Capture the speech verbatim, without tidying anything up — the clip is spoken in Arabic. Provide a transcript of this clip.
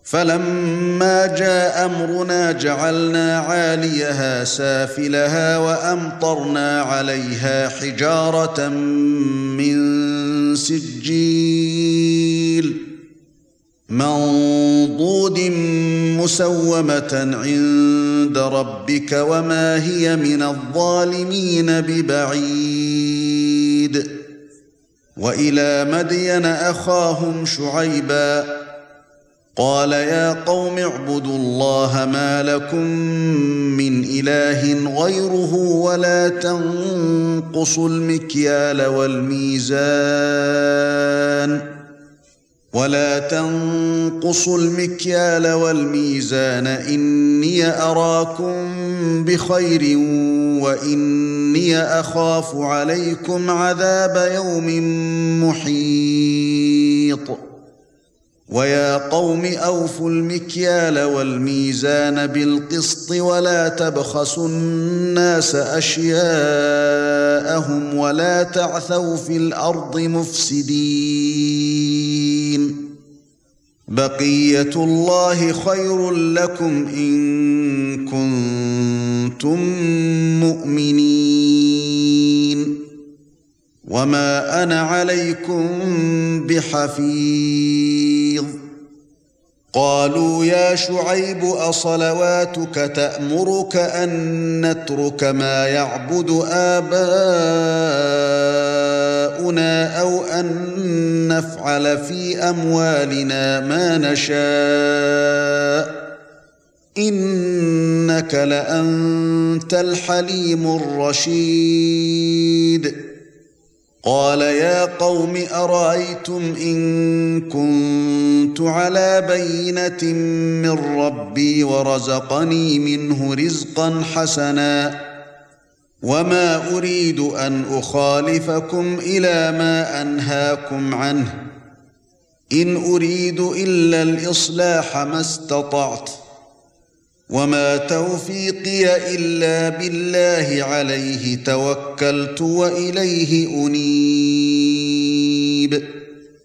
فَلَمَّا جَاءَ أَمْرُنَا جَعَلْنَا عَالِيَهَا سَافِلَهَا وَأَمْطَرْنَا عَلَيْهَا حِجَارَةً مِّن سِجِّيلٍ مَّنضُودٍ مُّسَوَّمَةً عِندَ رَبِّكَ وَمَا هِيَ مِنَ الظَّالِمِينَ بِبَعِيدٍ. وَإِلَى مَدْيَنَ أَخَاهُمْ شُعَيْبًا قال يا قوم اعبدوا الله ما لكم من إله غيره ولا تنقصوا المكيال والميزان ولا تنقصوا المكيال والميزان إني أراكم بخير وإني أخاف عليكم عذاب يوم محيط. ويا قوم أوفوا المكيال والميزان بالقسط ولا تبخسوا الناس أشياءهم ولا تعثوا في الأرض مفسدين. بقية الله خير لكم إن كنتم مؤمنين وما أنا عليكم بحفيظ. قالوا يا شعيب أصلواتك تأمرك أن نترك ما يعبد آباؤنا أو أن نفعل في أموالنا ما نشاء إنك لأنت الحليم الرشيد. قال يا قوم أرأيتم إن كنت على بينة من ربي ورزقني منه رزقا حسنا وما أريد أن أخالفكم إلى ما أنهاكم عنه إن أريد إلا الإصلاح ما استطعت وما توفيقي إلا بالله عليه توكلت وإليه أنيب.